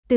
Từ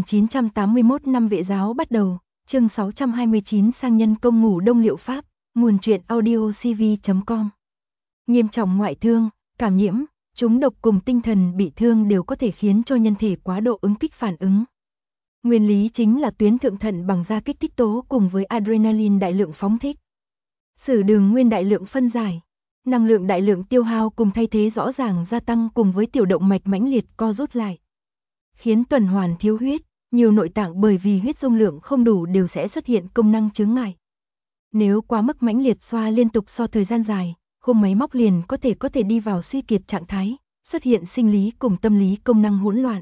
1981 năm vệ giáo bắt đầu, chương 629 sang nhân công ngủ đông liệu pháp, nguồn truyện audio cv.com. Nghiêm trọng ngoại thương, cảm nhiễm, trúng độc cùng tinh thần bị thương đều có thể khiến cho nhân thể quá độ ứng kích phản ứng. Nguyên lý chính là tuyến thượng thận bằng ra kích thích tố cùng với adrenaline đại lượng phóng thích. Sử đường nguyên đại lượng phân giải, năng lượng đại lượng tiêu hao cùng thay thế rõ ràng gia tăng cùng với tiểu động mạch mãnh liệt co rút lại. Khiến tuần hoàn thiếu huyết, nhiều nội tạng bởi vì huyết dung lượng không đủ đều sẽ xuất hiện công năng chướng ngại. Nếu quá mức mãnh liệt xoa liên tục so thời gian dài, khung máy móc liền có thể đi vào suy kiệt trạng thái, xuất hiện sinh lý cùng tâm lý công năng hỗn loạn.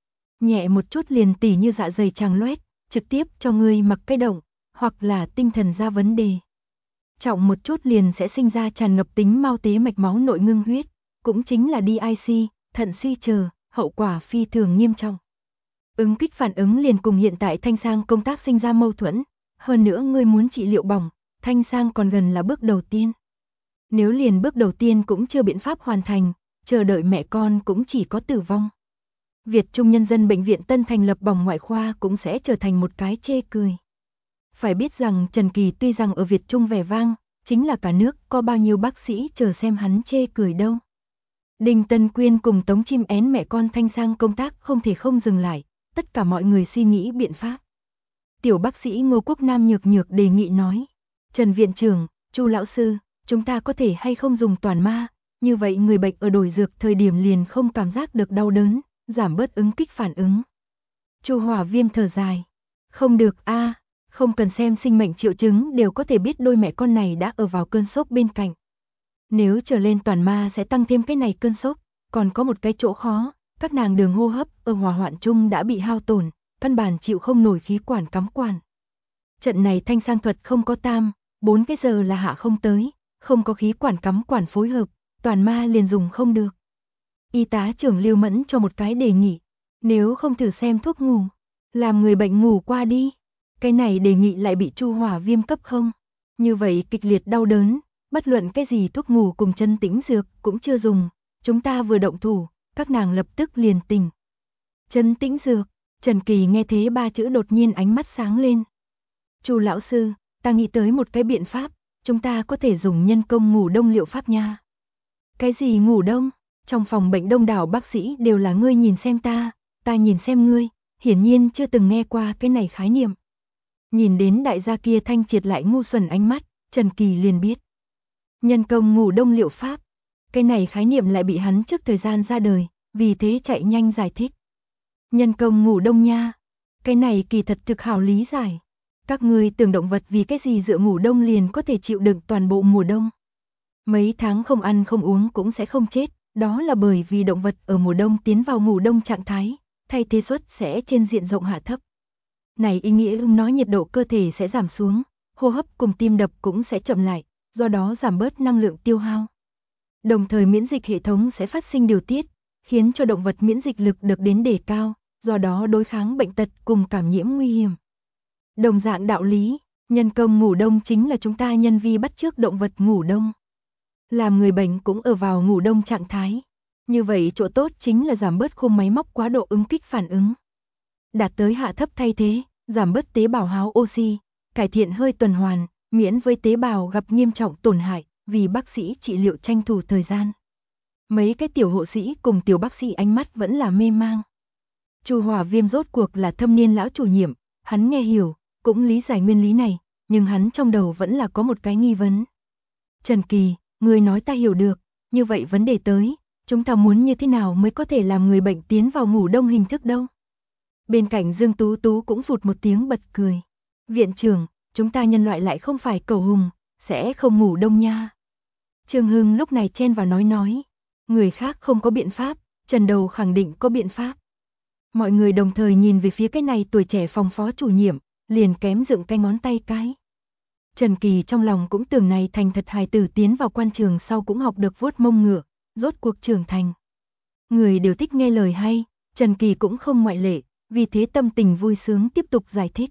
Nhẹ một chút liền tỉ như dạ dày tràng loét, trực tiếp cho người mặc cái động, hoặc là tinh thần ra vấn đề. Trọng một chút liền sẽ sinh ra tràn ngập tính mao tế mạch máu nội ngưng huyết, cũng chính là DIC, thận suy chờ, hậu quả phi thường nghiêm trọng. Ứng kích phản ứng liền cùng hiện tại thanh sang công tác sinh ra mâu thuẫn, hơn nữa ngươi muốn trị liệu bỏng, thanh sang còn gần là bước đầu tiên. Nếu liền bước đầu tiên cũng chưa biện pháp hoàn thành, chờ đợi mẹ con cũng chỉ có tử vong. Việt Trung Nhân dân Bệnh viện Tân thành lập bỏng ngoại khoa cũng sẽ trở thành một cái chê cười. Phải biết rằng Trần Kỳ tuy rằng ở Việt Trung vẻ vang, chính là cả nước có bao nhiêu bác sĩ chờ xem hắn chê cười đâu. Đinh Tân Quyên cùng Tống Chim Én mẹ con thanh sang công tác không thể không dừng lại, tất cả mọi người suy nghĩ biện pháp. Tiểu bác sĩ Ngô Quốc Nam nhược nhược đề nghị nói, Trần Viện trưởng, Chu lão sư, chúng ta có thể hay không dùng toàn ma, như vậy người bệnh ở đổi dược thời điểm liền không cảm giác được đau đớn, giảm bớt ứng kích phản ứng. Chu Hòa Viêm thở dài, không được a, không cần xem sinh mệnh triệu chứng đều có thể biết đôi mẹ con này đã ở vào cơn sốc bên cạnh. Nếu trở lên toàn ma sẽ tăng thêm cái này cơn sốc, còn có một cái chỗ khó, các nàng đường hô hấp ở hỏa hoạn chung đã bị hao tổn, căn bản chịu không nổi khí quản cắm quản. Trận này thanh sang thuật không có 4 cái giờ là hạ không tới, không có khí quản cắm quản phối hợp, toàn ma liền dùng không được. Y tá trưởng Lưu Mẫn cho một cái đề nghị, nếu không thử xem thuốc ngủ, làm người bệnh ngủ qua đi. Cái này đề nghị lại bị Chu Hỏa Viêm cấp không. Như vậy kịch liệt đau đớn, bất luận cái gì thuốc ngủ cùng chân tĩnh dược cũng chưa dùng, chúng ta vừa động thủ, các nàng lập tức liền tỉnh. Chân tĩnh dược, Trần Kỳ nghe thế ba chữ đột nhiên ánh mắt sáng lên. Chu lão sư, ta nghĩ tới một cái biện pháp, chúng ta có thể dùng nhân công ngủ đông liệu pháp nha. Cái gì ngủ đông? Trong phòng bệnh đông đảo bác sĩ đều là ngươi nhìn xem ta nhìn xem ngươi, hiển nhiên chưa từng nghe qua cái này khái niệm. Nhìn đến đại gia kia thanh triệt lại ngu xuẩn ánh mắt, Trần Kỳ liền biết. Nhân công ngủ đông liệu pháp, cái này khái niệm lại bị hắn trước thời gian ra đời, vì thế chạy nhanh giải thích. Nhân công ngủ đông nha, cái này kỳ thật thực hảo lý giải. Các ngươi tưởng động vật vì cái gì dựa ngủ đông liền có thể chịu đựng toàn bộ mùa đông. Mấy tháng không ăn không uống cũng sẽ không chết, đó là bởi vì động vật ở mùa đông tiến vào ngủ đông trạng thái, thay thế suất sẽ trên diện rộng hạ thấp. Này ý nghĩa nói nhiệt độ cơ thể sẽ giảm xuống, hô hấp cùng tim đập cũng sẽ chậm lại, do đó giảm bớt năng lượng tiêu hao. Đồng thời miễn dịch hệ thống sẽ phát sinh điều tiết, khiến cho động vật miễn dịch lực được đến đề cao, do đó đối kháng bệnh tật cùng cảm nhiễm nguy hiểm. Đồng dạng đạo lý, nhân công ngủ đông chính là chúng ta nhân vi bắt chước động vật ngủ đông. Làm người bệnh cũng ở vào ngủ đông trạng thái. Như vậy chỗ tốt chính là giảm bớt khung máy móc quá độ ứng kích phản ứng. Đạt tới hạ thấp thay thế, giảm bớt tế bào háo oxy, cải thiện hơi tuần hoàn, miễn với tế bào gặp nghiêm trọng tổn hại, vì bác sĩ trị liệu tranh thủ thời gian. Mấy cái tiểu hộ sĩ cùng tiểu bác sĩ ánh mắt vẫn là mê mang. Chu Hòa Viêm rốt cuộc là thâm niên lão chủ nhiệm, hắn nghe hiểu, cũng lý giải nguyên lý này, nhưng hắn trong đầu vẫn là có một cái nghi vấn. Trần Kỳ, người nói ta hiểu được, như vậy vấn đề tới, chúng ta muốn như thế nào mới có thể làm người bệnh tiến vào ngủ đông hình thức đâu? Bên cạnh Dương Tú Tú cũng phụt một tiếng bật cười. Viện trưởng, chúng ta nhân loại lại không phải cẩu hùng, sẽ không ngủ đông nha. Trương Hưng lúc này chen vào nói, người khác không có biện pháp, Trần Đầu khẳng định có biện pháp. Mọi người đồng thời nhìn về phía cái này tuổi trẻ phòng phó chủ nhiệm, liền kém dựng cái ngón tay cái. Trần Kỳ trong lòng cũng tưởng này thành thật hài tử tiến vào quan trường sau cũng học được vuốt mông ngựa, rốt cuộc trưởng thành. Người đều thích nghe lời hay, Trần Kỳ cũng không ngoại lệ, vì thế tâm tình vui sướng tiếp tục giải thích.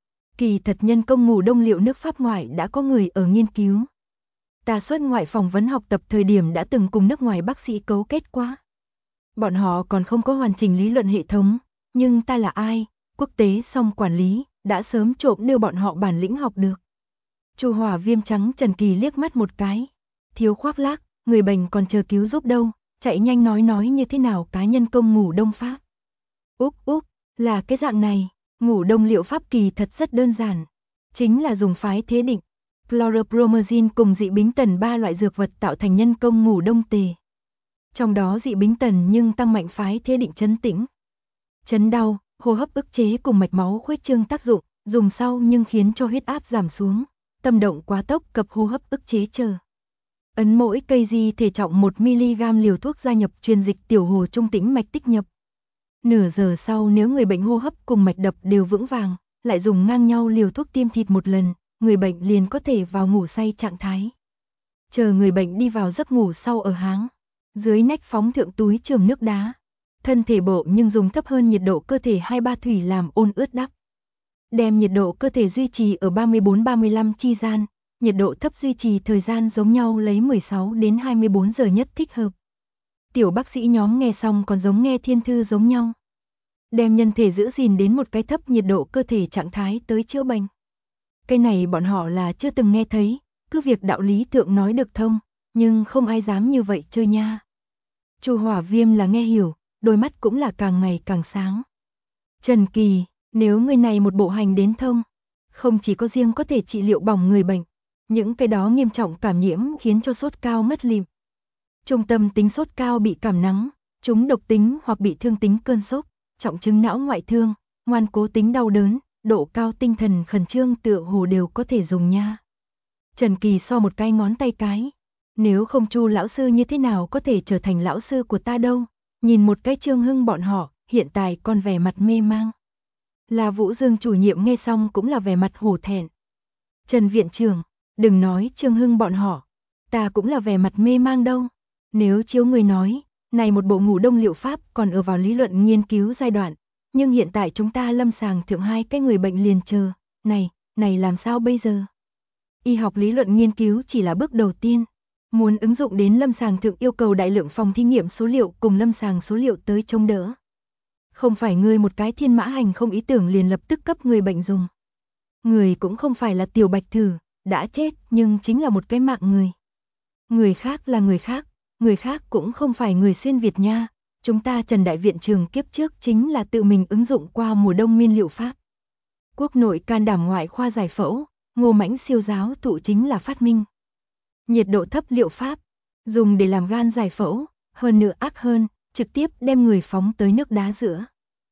Kỳ thật nhân công ngủ đông liệu nước Pháp ngoại đã có người ở nghiên cứu. Ta xuất ngoại phỏng vấn học tập thời điểm đã từng cùng nước ngoài bác sĩ cấu kết qua. Bọn họ còn không có hoàn chỉnh lý luận hệ thống, nhưng ta là ai? Quốc tế song quản lý, đã sớm trộm đưa bọn họ bản lĩnh học được. Chu Hỏa Viêm trắng Trần Kỳ liếc mắt một cái. Thiếu khoác lác, người bệnh còn chờ cứu giúp đâu, chạy nhanh nói như thế nào cá nhân công ngủ đông pháp. Úp, là cái dạng này, ngủ đông liệu pháp kỳ thật rất đơn giản. Chính là dùng phái thế định, chlorpromazine cùng dị bính tần 3 loại dược vật tạo thành nhân công ngủ đông tề. Trong đó dị bính tần nhưng tăng mạnh phái thế định trấn tĩnh, chấn đau, hô hấp ức chế cùng mạch máu khuếch trương tác dụng, dùng sau nhưng khiến cho huyết áp giảm xuống, tâm động quá tốc cập hô hấp ức chế chờ. Ấn mỗi cây di thể trọng 1mg liều thuốc gia nhập truyền dịch tiểu hồ trung tĩnh mạch tích nhập. Nửa giờ sau nếu người bệnh hô hấp cùng mạch đập đều vững vàng, lại dùng ngang nhau liều thuốc tiêm thịt một lần, người bệnh liền có thể vào ngủ say trạng thái. Chờ người bệnh đi vào giấc ngủ sau ở háng, dưới nách phóng thượng túi chườm nước đá. Thân thể bộ nhưng dùng thấp hơn nhiệt độ cơ thể 2-3 thủy làm ôn ướt đắp. Đem nhiệt độ cơ thể duy trì ở 34-35 chi gian, nhiệt độ thấp duy trì thời gian giống nhau lấy 16 đến 24 giờ nhất thích hợp. Tiểu bác sĩ nhóm nghe xong còn giống nghe thiên thư giống nhau. Đem nhân thể giữ gìn đến một cái thấp nhiệt độ cơ thể trạng thái tới chữa bệnh. Cái này bọn họ là chưa từng nghe thấy, cứ việc đạo lý thượng nói được thông, nhưng không ai dám như vậy chơi nha. Chu Hỏa Viêm là nghe hiểu, đôi mắt cũng là càng ngày càng sáng. Trần Kỳ, nếu người này một bộ hành đến thông, không chỉ có riêng có thể trị liệu bỏng người bệnh, những cái đó nghiêm trọng cảm nhiễm khiến cho sốt cao mất lìm. Trung tâm tính sốt cao bị cảm nắng, chúng độc tính hoặc bị thương tính cơn sốc, trọng chứng não ngoại thương, ngoan cố tính đau đớn, độ cao tinh thần khẩn trương tựa hồ đều có thể dùng nha. Trần Kỳ so một cái ngón tay cái, nếu không Chu lão sư như thế nào có thể trở thành lão sư của ta đâu. Nhìn một cái Trương Hưng bọn họ, hiện tại còn vẻ mặt mê mang. Là Vũ Dương chủ nhiệm nghe xong cũng là vẻ mặt hổ thẹn. Trần viện trưởng, đừng nói Trương Hưng bọn họ, ta cũng là vẻ mặt mê mang đâu. Nếu chiếu người nói, này một bộ ngủ đông liệu pháp còn ở vào lý luận nghiên cứu giai đoạn, nhưng hiện tại chúng ta lâm sàng thượng 2 cái người bệnh liền chờ, này làm sao bây giờ? Y học lý luận nghiên cứu chỉ là bước đầu tiên. Muốn ứng dụng đến lâm sàng thượng yêu cầu đại lượng phòng thí nghiệm số liệu cùng lâm sàng số liệu tới chống đỡ. Không phải người một cái thiên mã hành không ý tưởng liền lập tức cấp người bệnh dùng. Người cũng không phải là tiểu bạch thử, đã chết nhưng chính là một cái mạng người. Người khác là người khác cũng không phải người xuyên Việt nha. Chúng ta Trần Đại Viện Trường kiếp trước chính là tự mình ứng dụng qua mùa đông miên liệu pháp. Quốc nội can đảm ngoại khoa giải phẫu, Ngô Mãnh siêu giáo thụ chính là phát minh. Nhiệt độ thấp liệu pháp, dùng để làm gan giải phẫu, hơn nữa ác hơn, trực tiếp đem người phóng tới nước đá giữa.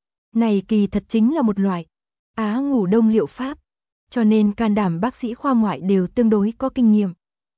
Này kỳ thật chính là một loại ngủ đông liệu pháp, cho nên can đảm bác sĩ khoa ngoại đều tương đối có kinh nghiệm.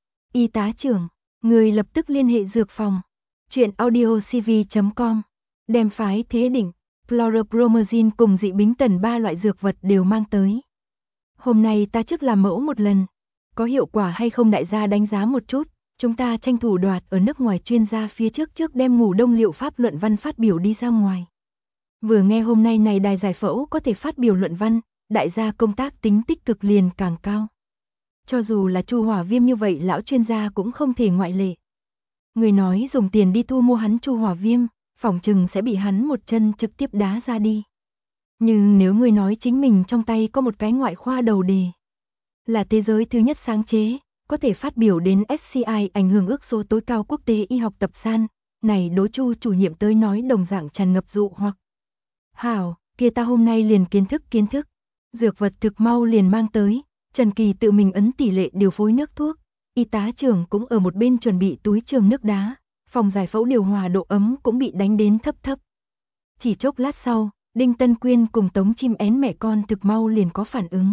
Y tá trưởng, người lập tức liên hệ dược phòng, chuyện audiocv.com, đem phái thế đỉnh, chlorpromazine cùng dị bính tần 3 loại dược vật đều mang tới. Hôm nay ta trước làm mẫu một lần. Có hiệu quả hay không đại gia đánh giá một chút, chúng ta tranh thủ đoạt ở nước ngoài chuyên gia phía trước đem ngủ đông liệu pháp luận văn phát biểu đi ra ngoài. Vừa nghe hôm nay này đài giải phẫu có thể phát biểu luận văn, đại gia công tác tính tích cực liền càng cao. Cho dù là Chu Hỏa Viêm như vậy lão chuyên gia cũng không thể ngoại lệ. Người nói dùng tiền đi thu mua hắn Chu Hỏa Viêm, phỏng chừng sẽ bị hắn một chân trực tiếp đá ra đi. Nhưng nếu người nói chính mình trong tay có một cái ngoại khoa đầu đề, là thế giới thứ nhất sáng chế, có thể phát biểu đến SCI ảnh hưởng ước số tối cao quốc tế y học tập san, này đối Chu chủ nhiệm tới nói đồng dạng tràn ngập dụ hoặc. Hảo, kia ta hôm nay liền kiến thức. Dược vật thực mau liền mang tới, Trần Kỳ tự mình ấn tỷ lệ điều phối nước thuốc, y tá trưởng cũng ở một bên chuẩn bị túi chườm nước đá, phòng giải phẫu điều hòa độ ấm cũng bị đánh đến thấp. Chỉ chốc lát sau, Đinh Tân Quyên cùng Tống Chim Én mẹ con thực mau liền có phản ứng.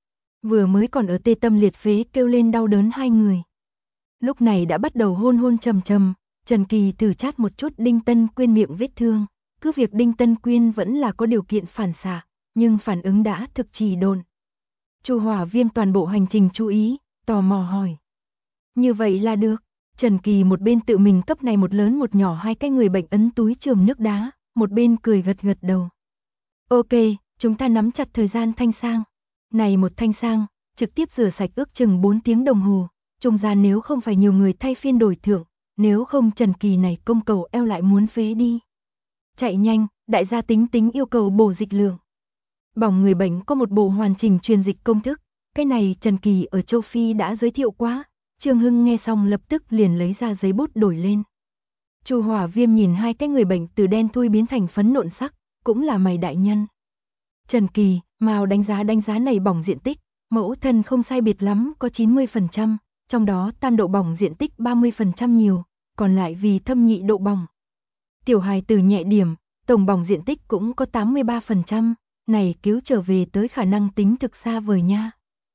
Vừa mới còn ở tê tâm liệt phế kêu lên đau đớn hai người. Lúc này đã bắt đầu hôn trầm, Trần Kỳ thử chát một chút Đinh Tân Quyên miệng vết thương, cứ việc Đinh Tân Quyên vẫn là có điều kiện phản xạ, nhưng phản ứng đã thực trì độn. Chu Hỏa Viêm toàn bộ hành trình chú ý, tò mò hỏi. Như vậy là được, Trần Kỳ một bên tự mình cấp này một lớn một nhỏ 2 cái người bệnh ấn túi chườm nước đá, một bên cười gật đầu. Ok, chúng ta nắm chặt thời gian thanh sang. Này một thanh sang, trực tiếp rửa sạch ước chừng 4 tiếng đồng hồ, trung gian nếu không phải nhiều người thay phiên đổi thưởng, nếu không Trần Kỳ này công cầu eo lại muốn phế đi. Chạy nhanh, đại gia tính tính yêu cầu bổ dịch lượng. Bỏng người bệnh có một bộ hoàn chỉnh truyền dịch công thức, cái này Trần Kỳ ở châu Phi đã giới thiệu quá. Trương Hưng nghe xong lập tức liền lấy ra giấy bút đổi lên. Chu Hỏa Viêm nhìn hai cái người bệnh từ đen thui biến thành phấn nộn sắc, cũng là mày đại nhân. Trần Kỳ, mau đánh giá này bỏng diện tích, mẫu thân không sai biệt lắm có 90%, trong đó tam độ bỏng diện tích 30% nhiều, còn lại vì thâm nhị độ bỏng. Tiểu hài tử nhẹ điểm, tổng bỏng diện tích cũng có 83%, này cứu trở về tới khả năng tính thực xa vời nha.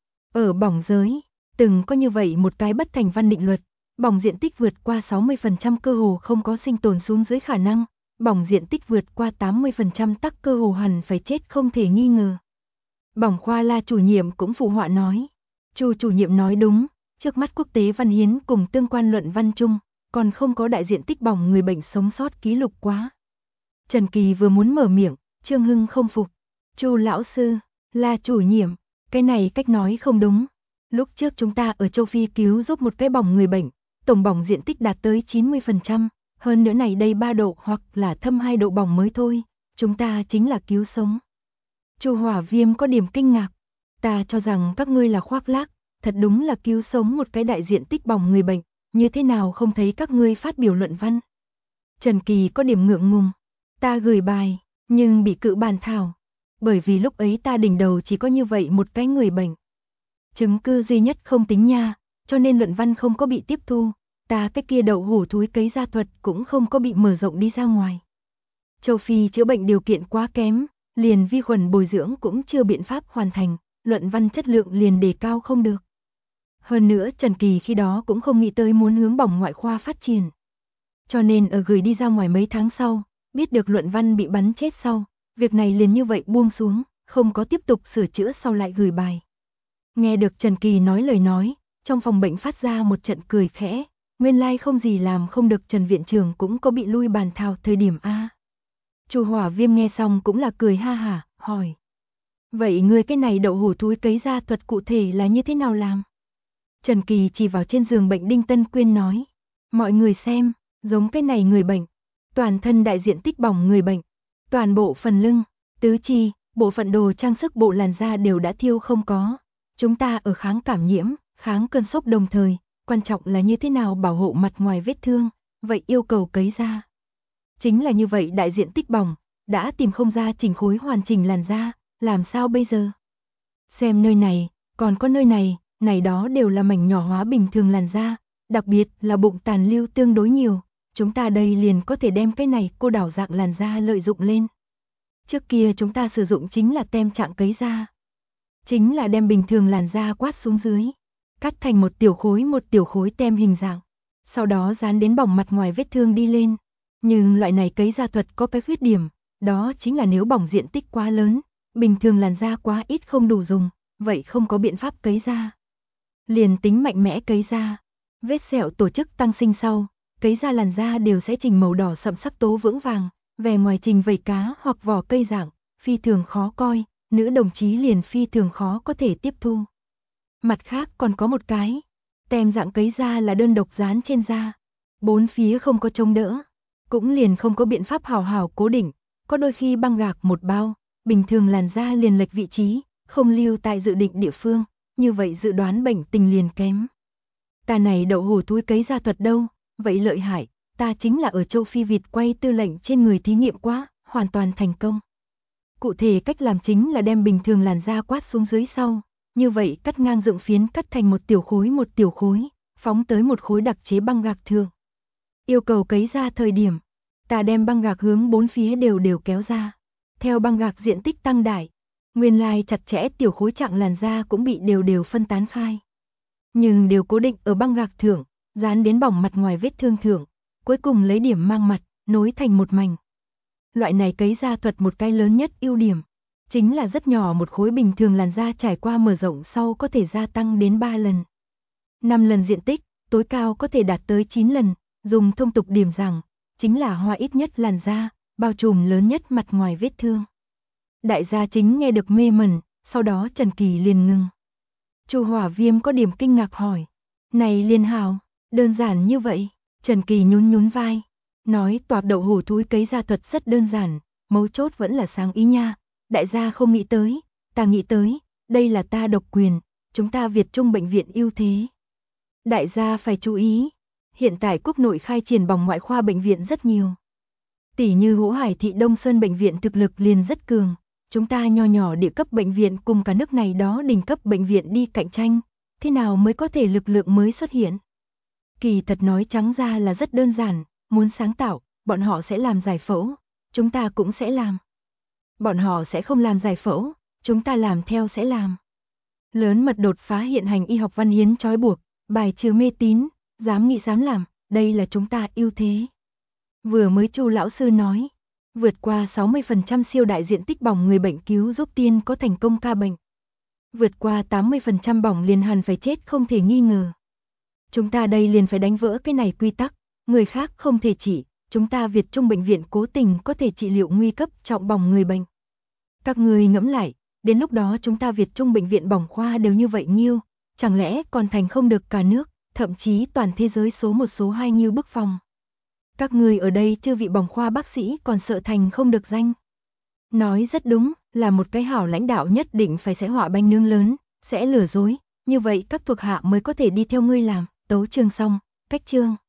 Ở bỏng giới, từng có như vậy một cái bất thành văn định luật, bỏng diện tích vượt qua 60% cơ hồ không có sinh tồn xuống dưới khả năng, bỏng diện tích vượt qua 80% tắc cơ hồ hẳn phải chết không thể nghi ngờ. Bỏng khoa La chủ nhiệm cũng phụ họa nói. Chu chủ nhiệm nói đúng, trước mắt quốc tế văn hiến cùng tương quan luận văn chung, còn không có đại diện tích bỏng người bệnh sống sót ký lục quá. Trần Kỳ vừa muốn mở miệng, Trương Hưng không phục. Chu lão sư, La chủ nhiệm, cái này cách nói không đúng. Lúc trước chúng ta ở châu Phi cứu giúp một cái bỏng người bệnh, tổng bỏng diện tích đạt tới 90%, hơn nữa này đây 3 độ hoặc là thâm 2 độ bỏng mới thôi, chúng ta chính là cứu sống. Chu Hỏa Viêm có điểm kinh ngạc, ta cho rằng các ngươi là khoác lác, thật đúng là cứu sống một cái đại diện tích bỏng người bệnh, như thế nào không thấy các ngươi phát biểu luận văn. Trần Kỳ có điểm ngượng ngùng, ta gửi bài, nhưng bị cự bàn thảo, bởi vì lúc ấy ta đỉnh đầu chỉ có như vậy một cái người bệnh. Chứng cứ duy nhất không tính nha, cho nên luận văn không có bị tiếp thu, ta cái kia đậu hủ thúi cấy gia thuật cũng không có bị mở rộng đi ra ngoài. Châu Phi chữa bệnh điều kiện quá kém, liền vi khuẩn bồi dưỡng cũng chưa biện pháp hoàn thành, luận văn chất lượng liền đề cao không được. Hơn nữa Trần Kỳ khi đó cũng không nghĩ tới muốn hướng bỏng ngoại khoa phát triển. Cho nên ở gửi đi ra ngoài mấy tháng sau, biết được luận văn bị bắn chết sau, việc này liền như vậy buông xuống, không có tiếp tục sửa chữa sau lại gửi bài. Nghe được Trần Kỳ nói lời nói, trong phòng bệnh phát ra một trận cười khẽ, nguyên lai không gì làm không được, Trần viện trưởng cũng có bị lui bàn thảo thời điểm a. Chu Hỏa Viêm nghe xong cũng là cười ha hả, hỏi. Vậy người cái này đậu hủ thúi cấy gia thuật cụ thể là như thế nào làm? Trần Kỳ chỉ vào trên giường bệnh Đinh Tân Quyên nói. Mọi người xem, giống cái này người bệnh, toàn thân đại diện tích bỏng người bệnh, toàn bộ phần lưng, tứ chi, bộ phận đồ trang sức bộ làn da đều đã thiêu không có. Chúng ta ở kháng cảm nhiễm, kháng cơn sốc đồng thời, quan trọng là như thế nào bảo hộ mặt ngoài vết thương, vậy yêu cầu cấy ra. Chính là như vậy đại diện tích bỏng, đã tìm không ra chỉnh khối hoàn chỉnh làn da, làm sao bây giờ? Xem nơi này, còn có nơi này đó đều là mảnh nhỏ hóa bình thường làn da, đặc biệt là bụng tàn lưu tương đối nhiều, chúng ta đây liền có thể đem cái này cô đảo dạng làn da lợi dụng lên. Trước kia chúng ta sử dụng chính là tem trạng cấy da. Chính là đem bình thường làn da quát xuống dưới, cắt thành một tiểu khối tem hình dạng, sau đó dán đến bỏng mặt ngoài vết thương đi lên. Nhưng loại này cấy da thuật có cái khuyết điểm, đó chính là nếu bỏng diện tích quá lớn, bình thường làn da quá ít không đủ dùng, vậy không có biện pháp cấy da. Liền tính mạnh mẽ cấy da, vết sẹo tổ chức tăng sinh sau, cấy da làn da đều sẽ trình màu đỏ sậm sắc tố vững vàng, vẻ ngoài trình vảy cá hoặc vỏ cây dạng, phi thường khó coi, nữ đồng chí liền phi thường khó có thể tiếp thu. Mặt khác còn có một cái, tem dạng cấy da là đơn độc dán trên da, bốn phía không có chống đỡ, cũng liền không có biện pháp hảo hảo cố định, có đôi khi băng gạc một bao, bình thường làn da liền lệch vị trí, không lưu tại dự định địa phương, như vậy dự đoán bệnh tình liền kém. Ta này đậu hủ thúi cấy da thuật đâu, vậy lợi hại, ta chính là ở châu Phi vịt quay tư lệnh trên người thí nghiệm quá, hoàn toàn thành công. Cụ thể cách làm chính là đem bình thường làn da quát xuống dưới sau, như vậy cắt ngang dựng phiến cắt thành một tiểu khối, phóng tới một khối đặc chế băng gạc thường. Yêu cầu cấy ra thời điểm, ta đem băng gạc hướng bốn phía đều kéo ra. Theo băng gạc diện tích tăng đại, nguyên lai chặt chẽ tiểu khối trạng làn da cũng bị đều phân tán khai. Nhưng đều cố định ở băng gạc thượng, dán đến bỏng mặt ngoài vết thương thượng, cuối cùng lấy điểm mang mặt, nối thành một mảnh. Loại này cấy da thuật một cái lớn nhất ưu điểm, chính là rất nhỏ một khối bình thường làn da trải qua mở rộng sau có thể gia tăng đến 3 lần. 5 lần diện tích, tối cao có thể đạt tới 9 lần, dùng thông tục điểm rằng, chính là hoa ít nhất làn da, bao trùm lớn nhất mặt ngoài vết thương. Đại gia chính nghe được mê mẩn, sau đó Trần Kỳ liền ngừng. Chu Hỏa Viêm có điểm kinh ngạc hỏi, này Liên Hào, đơn giản như vậy? Trần Kỳ nhún vai, nói toạp đậu hủ thúi cấy da thuật rất đơn giản, mấu chốt vẫn là sáng ý nha. Đại gia không nghĩ tới, ta nghĩ tới, đây là ta độc quyền, chúng ta Việt Trung bệnh viện ưu thế. Đại gia phải chú ý, hiện tại quốc nội khai triển bỏng ngoại khoa bệnh viện rất nhiều. Tỷ như Hỗ Hải thị Đông Sơn bệnh viện thực lực liền rất cường, chúng ta nho nhỏ địa cấp bệnh viện cùng cả nước này đó đỉnh cấp bệnh viện đi cạnh tranh, thế nào mới có thể lực lượng mới xuất hiện? Kỳ thật nói trắng ra là rất đơn giản, muốn sáng tạo, bọn họ sẽ làm giải phẫu, chúng ta cũng sẽ làm. Bọn họ sẽ không làm giải phẫu, chúng ta làm theo sẽ làm. Lớn mật đột phá hiện hành y học văn hiến trói buộc, bài trừ mê tín, dám nghĩ dám làm, đây là chúng ta ưu thế. Vừa mới Chu lão sư nói, vượt qua 60% siêu đại diện tích bỏng người bệnh cứu giúp tiên có thành công ca bệnh. Vượt qua 80% bỏng liền hẳn phải chết không thể nghi ngờ. Chúng ta đây liền phải đánh vỡ cái này quy tắc, người khác không thể trị, chúng ta Việt Trung bệnh viện cố tình có thể trị liệu nguy cấp trọng bỏng người bệnh. Các người ngẫm lại, đến lúc đó chúng ta Việt Trung bệnh viện bỏng khoa đều như vậy nhiêu, chẳng lẽ còn thành không được cả nước, thậm chí toàn thế giới số 1 số 2 nhiêu bức phòng. Các người ở đây chư vị bỏng khoa bác sĩ còn sợ thành không được danh. Nói rất đúng, là một cái hảo lãnh đạo nhất định phải sẽ họa bánh nướng lớn, sẽ lừa dối, như vậy các thuộc hạ mới có thể đi theo ngươi làm. Tấu chương xong, cách chương.